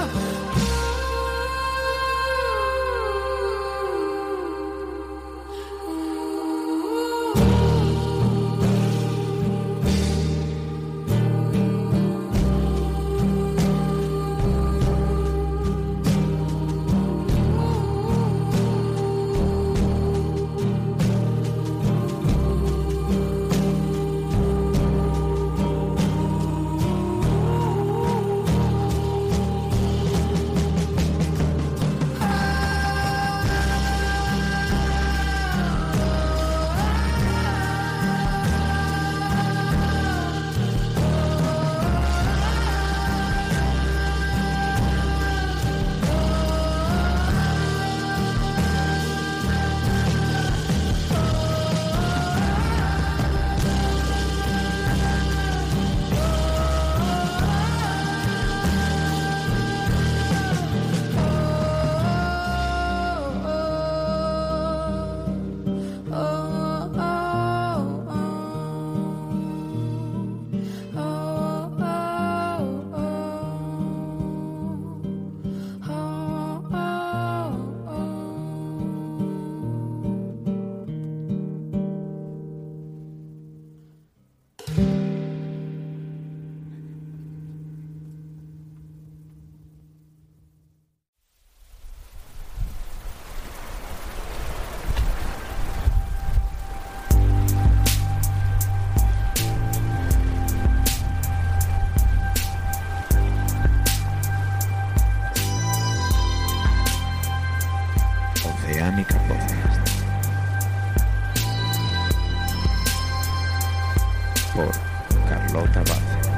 Oceánica Podcast por Carlota Vázquez.